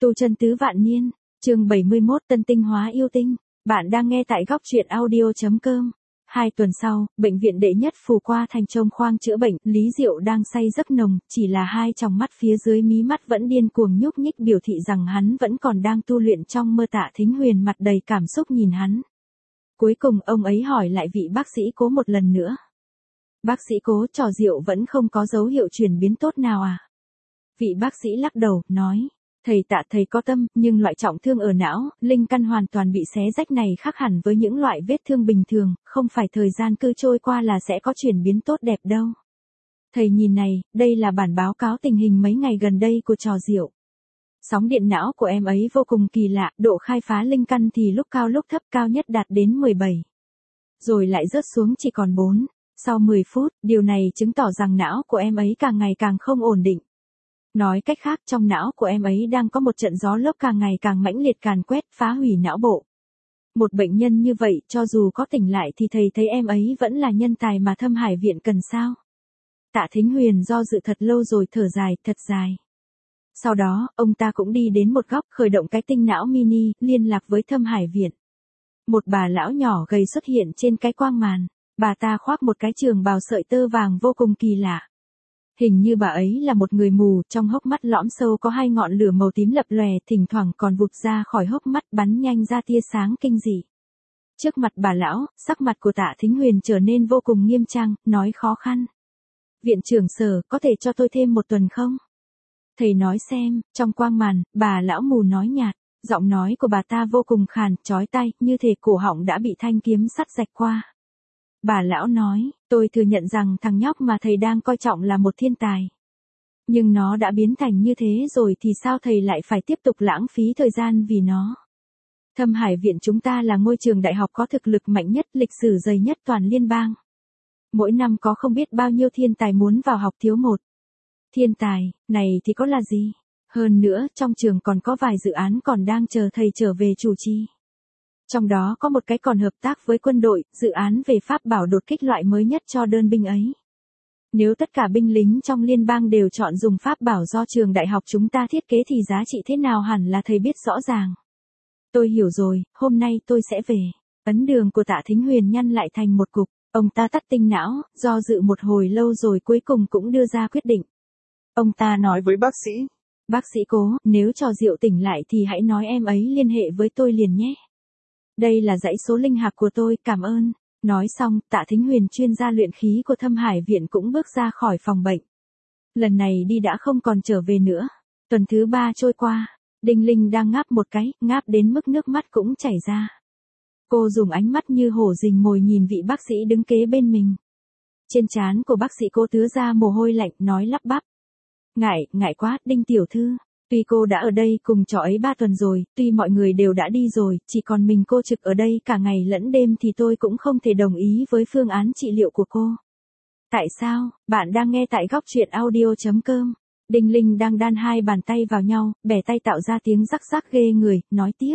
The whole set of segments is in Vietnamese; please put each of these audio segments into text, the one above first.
Tu chân tứ vạn niên, chương 71 tân tinh hóa yêu tinh, bạn đang nghe tại góc truyện audio.com. 2 tuần sau, bệnh viện đệ nhất Phù Qua Thành trông khoang chữa bệnh, Lý Diệu đang say giấc nồng, chỉ là hai tròng mắt phía dưới mí mắt vẫn điên cuồng nhúc nhích biểu thị rằng hắn vẫn còn đang tu luyện trong mơ. Tạ Thính Huyền mặt đầy cảm xúc nhìn hắn. Cuối cùng ông ấy hỏi lại vị bác sĩ Cố một lần nữa. Bác sĩ Cố, trò rượu vẫn không có dấu hiệu chuyển biến tốt nào à? Vị bác sĩ lắc đầu, nói. Thầy Tạ, thầy có tâm, nhưng loại trọng thương ở não, linh căn hoàn toàn bị xé rách này khác hẳn với những loại vết thương bình thường, không phải thời gian cứ trôi qua là sẽ có chuyển biến tốt đẹp đâu. Thầy nhìn này, đây là bản báo cáo tình hình mấy ngày gần đây của trò rượu. Sóng điện não của em ấy vô cùng kỳ lạ, độ khai phá linh căn thì lúc cao lúc thấp, cao nhất đạt đến 17. Rồi lại rớt xuống chỉ còn 4. Sau 10 phút, điều này chứng tỏ rằng não của em ấy càng ngày càng không ổn định. Nói cách khác, trong não của em ấy đang có một trận gió lốc càng ngày càng mãnh liệt càn quét, phá hủy não bộ. Một bệnh nhân như vậy, cho dù có tỉnh lại thì thầy thấy em ấy vẫn là nhân tài mà Thâm Hải Viện cần sao? Tạ Thính Huyền do dự thật lâu rồi thở dài, thật dài. Sau đó, ông ta cũng đi đến một góc, khởi động cái tinh não mini, liên lạc với Thâm Hải Viện. Một bà lão nhỏ gầy xuất hiện trên cái quang màn. Bà ta khoác một cái trường bào sợi tơ vàng vô cùng kỳ lạ. Hình như bà ấy là một người mù, trong hốc mắt lõm sâu có 2 ngọn lửa màu tím lập lòe, thỉnh thoảng còn vụt ra khỏi hốc mắt, bắn nhanh ra tia sáng kinh dị. Trước mặt bà lão, sắc mặt của Tạ Thính Huyền trở nên vô cùng nghiêm trang, nói khó khăn. Viện trưởng Sở, có thể cho tôi thêm 1 tuần không? Thầy nói xem. Trong quang màn, bà lão mù nói nhạt, giọng nói của bà ta vô cùng khàn, chói tai, như thể cổ họng đã bị thanh kiếm sắt rạch qua. Bà lão nói, tôi thừa nhận rằng thằng nhóc mà thầy đang coi trọng là một thiên tài. Nhưng nó đã biến thành như thế rồi thì sao thầy lại phải tiếp tục lãng phí thời gian vì nó? Thâm Hải Viện chúng ta là ngôi trường đại học có thực lực mạnh nhất, lịch sử dày nhất toàn liên bang. Mỗi năm có không biết bao nhiêu thiên tài muốn vào học thiếu một. Thiên tài, này thì có là gì? Hơn nữa, trong trường còn có vài dự án còn đang chờ thầy trở về chủ trì. Trong đó có một cái còn hợp tác với quân đội, dự án về pháp bảo đột kích loại mới nhất cho đơn binh ấy. Nếu tất cả binh lính trong liên bang đều chọn dùng pháp bảo do trường đại học chúng ta thiết kế thì giá trị thế nào hẳn là thầy biết rõ ràng. Tôi hiểu rồi, hôm nay tôi sẽ về. Ấn đường của Tạ Thính Huyền nhăn lại thành một cục, ông ta tắt tinh não, do dự một hồi lâu rồi cuối cùng cũng đưa ra quyết định. Ông ta nói với bác sĩ. Bác sĩ Cố, nếu trò rượu tỉnh lại thì hãy nói em ấy liên hệ với tôi liền nhé. Đây là dãy số linh hạc của tôi, cảm ơn. Nói xong, Tạ Thính Huyền chuyên gia luyện khí của Thâm Hải Viện cũng bước ra khỏi phòng bệnh. Lần này đi đã không còn trở về nữa. Tuần thứ 3 trôi qua, Đinh Linh đang ngáp một cái, ngáp đến mức nước mắt cũng chảy ra. Cô dùng ánh mắt như hổ rình mồi nhìn vị bác sĩ đứng kế bên mình. Trên trán của bác sĩ Cố tứa ra mồ hôi lạnh, nói lắp bắp. Ngại quá, Đinh tiểu thư. Tuy cô đã ở đây cùng trò ấy 3 tuần rồi, tuy mọi người đều đã đi rồi, chỉ còn mình cô trực ở đây cả ngày lẫn đêm thì tôi cũng không thể đồng ý với phương án trị liệu của cô. Tại sao? Bạn đang nghe tại góc truyện audio.com. Đinh Linh đang đan 2 bàn tay vào nhau, bẻ tay tạo ra tiếng rắc rắc ghê người, nói tiếp.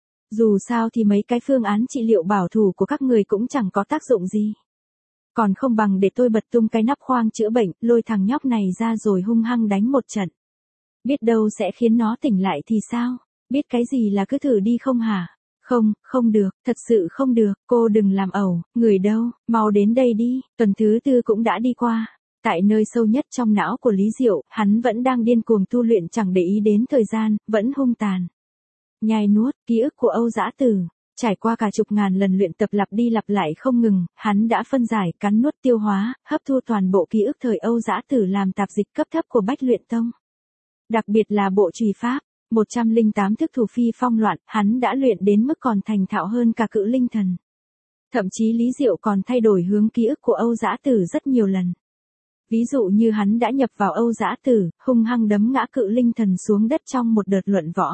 Dù sao thì mấy cái phương án trị liệu bảo thủ của các người cũng chẳng có tác dụng gì. Còn không bằng để tôi bật tung cái nắp khoang chữa bệnh, lôi thằng nhóc này ra rồi hung hăng đánh một trận. Biết đâu sẽ khiến nó tỉnh lại thì sao? Biết cái gì là cứ thử đi không hả? Không được, thật sự không được, cô đừng làm ẩu, người đâu, mau đến đây đi. Tuần thứ 4 cũng đã đi qua. Tại nơi sâu nhất trong não của Lý Diệu, hắn vẫn đang điên cuồng tu luyện chẳng để ý đến thời gian, vẫn hung tàn. Nhai nuốt, ký ức của Âu Dã Tử. Trải qua cả chục ngàn lần luyện tập lặp đi lặp lại không ngừng, hắn đã phân giải, cắn nuốt tiêu hóa, hấp thu toàn bộ ký ức thời Âu Dã Tử làm tạp dịch cấp thấp của Bách Luyện Tông. Đặc biệt là bộ trùy pháp, 108 thức thủ phi phong loạn, hắn đã luyện đến mức còn thành thạo hơn cả Cự Linh Thần. Thậm chí Lý Diệu còn thay đổi hướng ký ức của Âu Dã Tử rất nhiều lần. Ví dụ như hắn đã nhập vào Âu Dã Tử, hung hăng đấm ngã Cự Linh Thần xuống đất trong một đợt luận võ.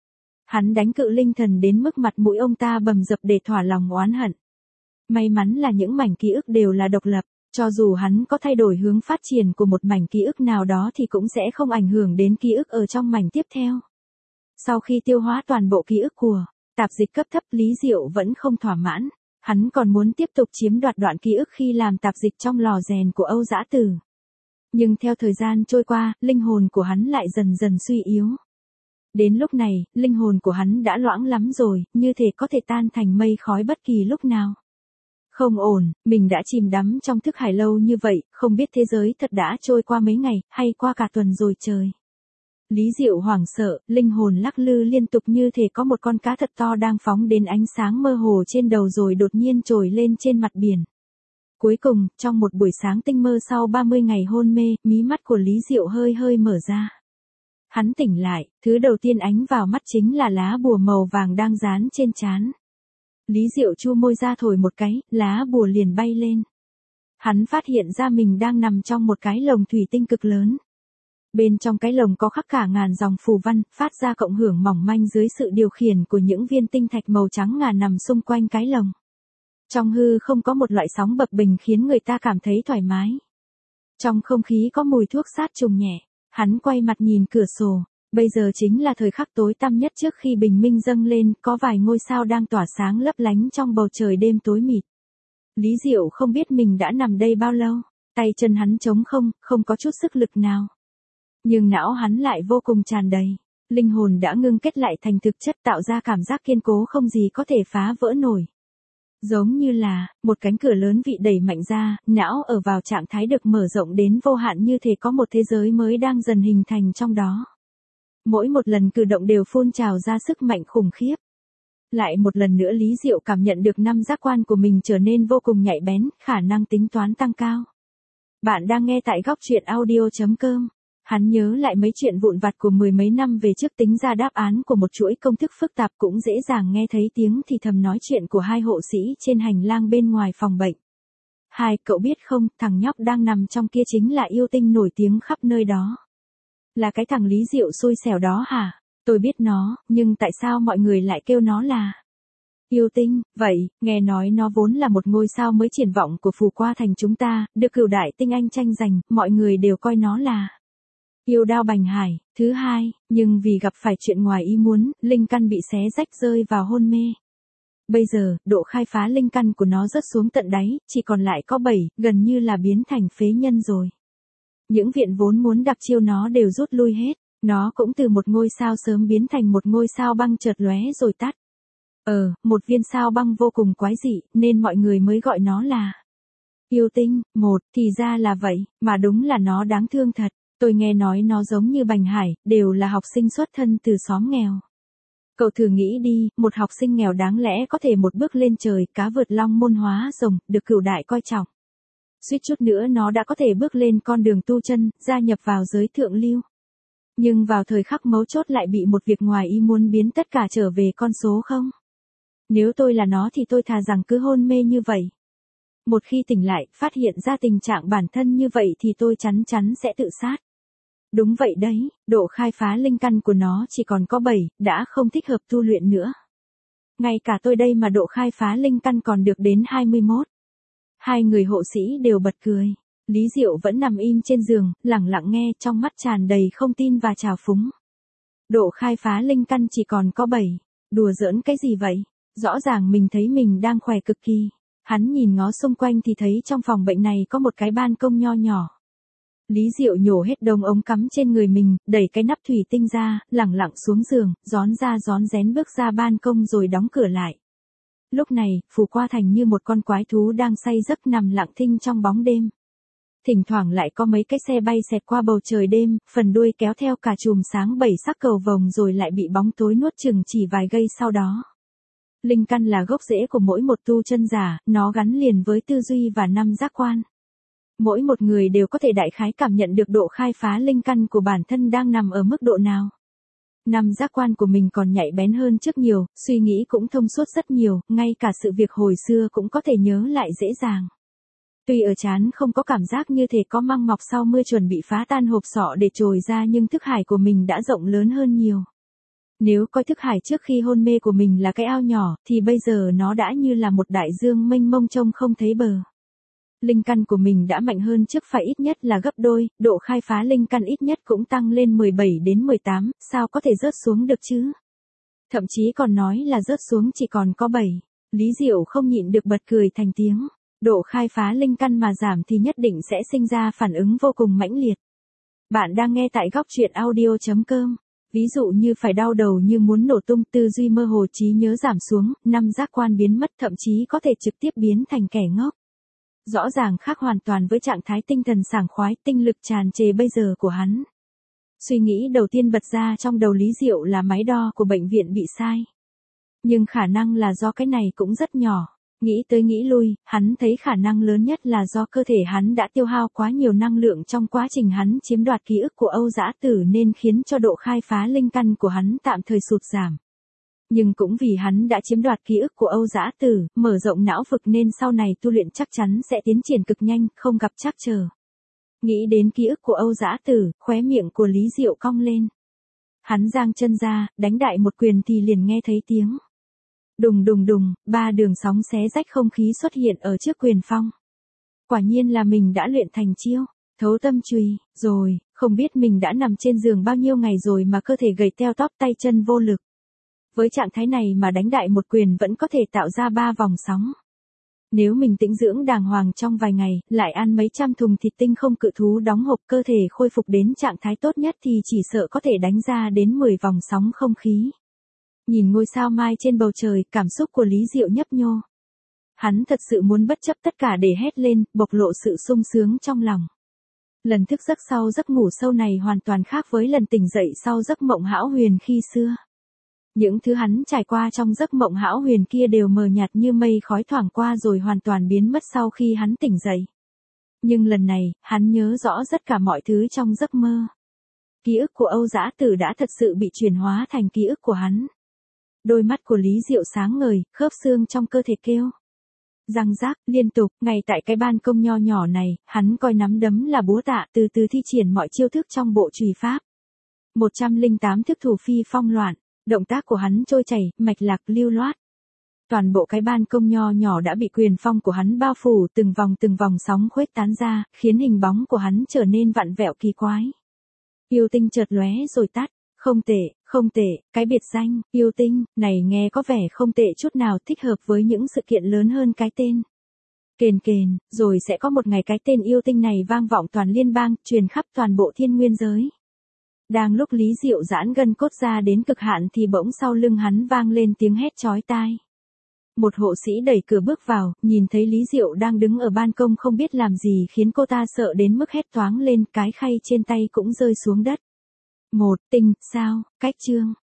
Hắn đánh Cự Linh Thần đến mức mặt mũi ông ta bầm dập để thỏa lòng oán hận. May mắn là những mảnh ký ức đều là độc lập. Cho dù hắn có thay đổi hướng phát triển của một mảnh ký ức nào đó thì cũng sẽ không ảnh hưởng đến ký ức ở trong mảnh tiếp theo. Sau khi tiêu hóa toàn bộ ký ức của tạp dịch cấp thấp, Lý Diệu vẫn không thỏa mãn. Hắn còn muốn tiếp tục chiếm đoạt đoạn ký ức khi làm tạp dịch trong lò rèn của Âu Dã Tử. Nhưng theo thời gian trôi qua, linh hồn của hắn lại dần dần suy yếu. Đến lúc này, linh hồn của hắn đã loãng lắm rồi, như thể có thể tan thành mây khói bất kỳ lúc nào. Không ổn, mình đã chìm đắm trong thức hải lâu như vậy, không biết thế giới thật đã trôi qua mấy ngày, hay qua cả tuần rồi trời. Lý Diệu hoảng sợ, linh hồn lắc lư liên tục như thể có một con cá thật to đang phóng đến ánh sáng mơ hồ trên đầu rồi đột nhiên trồi lên trên mặt biển. Cuối cùng, trong một buổi sáng tinh mơ sau 30 ngày hôn mê, mí mắt của Lý Diệu hơi hơi mở ra. Hắn tỉnh lại, thứ đầu tiên ánh vào mắt chính là lá bùa màu vàng đang dán trên trán. Lý Diệu chu môi ra thổi một cái, lá bùa liền bay lên. Hắn phát hiện ra mình đang nằm trong một cái lồng thủy tinh cực lớn. Bên trong cái lồng có khắc cả ngàn dòng phù văn, phát ra cộng hưởng mỏng manh dưới sự điều khiển của những viên tinh thạch màu trắng ngà nằm xung quanh cái lồng. Trong hư không có một loại sóng bập bềnh khiến người ta cảm thấy thoải mái. Trong không khí có mùi thuốc sát trùng nhẹ. Hắn quay mặt nhìn cửa sổ. Bây giờ chính là thời khắc tối tăm nhất trước khi bình minh dâng lên, có vài ngôi sao đang tỏa sáng lấp lánh trong bầu trời đêm tối mịt. Lý Diệu không biết mình đã nằm đây bao lâu, tay chân hắn trống không, không có chút sức lực nào. Nhưng não hắn lại vô cùng tràn đầy, linh hồn đã ngưng kết lại thành thực chất tạo ra cảm giác kiên cố không gì có thể phá vỡ nổi. Giống như là, một cánh cửa lớn bị đẩy mạnh ra, não ở vào trạng thái được mở rộng đến vô hạn như thể có một thế giới mới đang dần hình thành trong đó. Mỗi một lần cử động đều phun trào ra sức mạnh khủng khiếp. Lại một lần nữa Lý Diệu cảm nhận được năm giác quan của mình trở nên vô cùng nhạy bén, khả năng tính toán tăng cao. Bạn đang nghe tại góc truyện audio.com. Hắn nhớ lại mấy chuyện vụn vặt của mười mấy năm về trước tính ra đáp án của một chuỗi công thức phức tạp cũng dễ dàng nghe thấy tiếng thì thầm nói chuyện của hai hộ sĩ trên hành lang bên ngoài phòng bệnh. Hai, cậu biết không, thằng nhóc đang nằm trong kia chính là yêu tinh nổi tiếng khắp nơi đó. Là cái thằng Lý Diệu xui xẻo đó hả? Tôi biết nó, nhưng tại sao mọi người lại kêu nó là yêu tinh? Vậy, nghe nói nó vốn là một ngôi sao mới triển vọng của phù qua thành chúng ta, được cửu đại tinh anh tranh giành, mọi người đều coi nó là yêu đao bành hải. Thứ hai, nhưng vì gặp phải chuyện ngoài ý muốn, linh căn bị xé rách rơi vào hôn mê. Bây giờ, độ khai phá linh căn của nó rớt xuống tận đáy, chỉ còn lại có 7, gần như là biến thành phế nhân rồi. Những viện vốn muốn đập chiêu nó đều rút lui hết, nó cũng từ một ngôi sao sớm biến thành một ngôi sao băng chợt lóe rồi tắt. Một viên sao băng vô cùng quái dị, nên mọi người mới gọi nó là yêu tinh. Thì ra là vậy, mà đúng là nó đáng thương thật. Tôi nghe nói nó giống như Bành Hải, đều là học sinh xuất thân từ xóm nghèo. Cậu thử nghĩ đi, một học sinh nghèo đáng lẽ có thể một bước lên trời, cá vượt long môn hóa rồng, được cửu đại coi trọng. Suýt chút nữa nó đã có thể bước lên con đường tu chân, gia nhập vào giới thượng lưu. Nhưng vào thời khắc mấu chốt lại bị một việc ngoài ý muốn biến tất cả trở về con số không. Nếu tôi là nó thì tôi thà rằng cứ hôn mê như vậy. Một khi tỉnh lại, phát hiện ra tình trạng bản thân như vậy thì tôi chắn chắn sẽ tự sát. Đúng vậy đấy, độ khai phá linh căn của nó chỉ còn có 7, đã không thích hợp tu luyện nữa. Ngay cả tôi đây mà độ khai phá linh căn còn được đến 21. Hai người hộ sĩ đều bật cười. Lý Diệu vẫn nằm im trên giường, lặng lặng nghe, trong mắt tràn đầy không tin và trào phúng. Độ khai phá linh căn chỉ còn có 7. Đùa giỡn cái gì vậy? Rõ ràng mình thấy mình đang khỏe cực kỳ. Hắn nhìn ngó xung quanh thì thấy trong phòng bệnh này có một cái ban công nho nhỏ. Lý Diệu nhổ hết đông ống cắm trên người mình, đẩy cái nắp thủy tinh ra, lẳng lặng xuống giường, rón ra rón rén bước ra ban công rồi đóng cửa lại. Lúc này, phù qua thành như một con quái thú đang say giấc nằm lặng thinh trong bóng đêm. Thỉnh thoảng lại có mấy cái xe bay xẹt qua bầu trời đêm, phần đuôi kéo theo cả chùm sáng 7 sắc cầu vồng rồi lại bị bóng tối nuốt chửng chỉ vài giây sau đó. Linh căn là gốc rễ của mỗi một tu chân giả, nó gắn liền với tư duy và năm giác quan. Mỗi một người đều có thể đại khái cảm nhận được độ khai phá linh căn của bản thân đang nằm ở mức độ nào. Năm giác quan của mình còn nhạy bén hơn trước nhiều, suy nghĩ cũng thông suốt rất nhiều, ngay cả sự việc hồi xưa cũng có thể nhớ lại dễ dàng. Tuy ở trán không có cảm giác như thể có măng mọc sau mưa chuẩn bị phá tan hộp sọ để trồi ra nhưng thức hải của mình đã rộng lớn hơn nhiều. Nếu coi thức hải trước khi hôn mê của mình là cái ao nhỏ, thì bây giờ nó đã như là một đại dương mênh mông trông không thấy bờ. Linh căn của mình đã mạnh hơn trước phải ít nhất là gấp đôi, độ khai phá linh căn ít nhất cũng tăng lên 17 đến 18, sao có thể rớt xuống được chứ? Thậm chí còn nói là rớt xuống chỉ còn có 7. Lý Diệu không nhịn được bật cười thành tiếng. Độ khai phá linh căn mà giảm thì nhất định sẽ sinh ra phản ứng vô cùng mãnh liệt. Bạn đang nghe tại góc truyện audio.com. Ví dụ như phải đau đầu như muốn nổ tung, tư duy mơ hồ, trí nhớ giảm xuống, năm giác quan biến mất, thậm chí có thể trực tiếp biến thành kẻ ngốc. Rõ ràng khác hoàn toàn với trạng thái tinh thần sảng khoái, tinh lực tràn trề bây giờ của hắn. Suy nghĩ đầu tiên bật ra trong đầu Lý Diệu là máy đo của bệnh viện bị sai. Nhưng khả năng là do cái này cũng rất nhỏ. Nghĩ tới nghĩ lui, hắn thấy khả năng lớn nhất là do cơ thể hắn đã tiêu hao quá nhiều năng lượng trong quá trình hắn chiếm đoạt ký ức của Âu Dã Tử nên khiến cho độ khai phá linh căn của hắn tạm thời sụt giảm. Nhưng cũng vì hắn đã chiếm đoạt ký ức của Âu Dã Tử, mở rộng não vực nên sau này tu luyện chắc chắn sẽ tiến triển cực nhanh, không gặp trắc trở. Nghĩ đến ký ức của Âu Dã Tử, khóe miệng của Lý Diệu cong lên. Hắn giang chân ra, đánh đại một quyền thì liền nghe thấy tiếng. Đùng đùng đùng, 3 đường sóng xé rách không khí xuất hiện ở trước quyền phong. Quả nhiên là mình đã luyện thành chiêu, thấu tâm chùy, rồi, không biết mình đã nằm trên giường bao nhiêu ngày rồi mà cơ thể gầy teo tóp, tay chân vô lực. Với trạng thái này mà đánh đại một quyền vẫn có thể tạo ra 3 vòng sóng. Nếu mình tĩnh dưỡng đàng hoàng trong vài ngày, lại ăn mấy trăm thùng thịt tinh không cự thú đóng hộp, cơ thể khôi phục đến trạng thái tốt nhất thì chỉ sợ có thể đánh ra đến 10 vòng sóng không khí. Nhìn ngôi sao mai trên bầu trời, cảm xúc của Lý Diệu nhấp nhô. Hắn thật sự muốn bất chấp tất cả để hét lên, bộc lộ sự sung sướng trong lòng. Lần thức giấc sau giấc ngủ sâu này hoàn toàn khác với lần tỉnh dậy sau giấc mộng hão huyền khi xưa. Những thứ hắn trải qua trong giấc mộng hão huyền kia đều mờ nhạt như mây khói thoảng qua rồi hoàn toàn biến mất sau khi hắn tỉnh dậy. Nhưng lần này, hắn nhớ rõ tất cả mọi thứ trong giấc mơ. Ký ức của Âu Dã Tử đã thật sự bị chuyển hóa thành ký ức của hắn. Đôi mắt của Lý Diệu sáng ngời, khớp xương trong cơ thể kêu. Răng rác, liên tục, ngay tại cái ban công nho nhỏ này, hắn coi nắm đấm là búa tạ, từ từ thi triển mọi chiêu thức trong bộ chùy pháp. 108 thức thủ phi phong loạn, động tác của hắn trôi chảy, mạch lạc lưu loát. Toàn bộ cái ban công nho nhỏ đã bị quyền phong của hắn bao phủ, từng vòng sóng khuếch tán ra, khiến hình bóng của hắn trở nên vặn vẹo kỳ quái. Yêu tinh chợt lóe rồi tắt. Không tệ, cái biệt danh, yêu tinh, này nghe có vẻ không tệ chút nào, thích hợp với những sự kiện lớn hơn cái tên. Kền, rồi sẽ có một ngày cái tên yêu tinh này vang vọng toàn liên bang, truyền khắp toàn bộ thiên nguyên giới. Đang lúc Lý Diệu giãn gân cốt ra đến cực hạn thì bỗng sau lưng hắn vang lên tiếng hét chói tai. Một hộ sĩ đẩy cửa bước vào, nhìn thấy Lý Diệu đang đứng ở ban công không biết làm gì khiến cô ta sợ đến mức hét toáng lên, cái khay trên tay cũng rơi xuống đất. Tinh, sao, cách chương.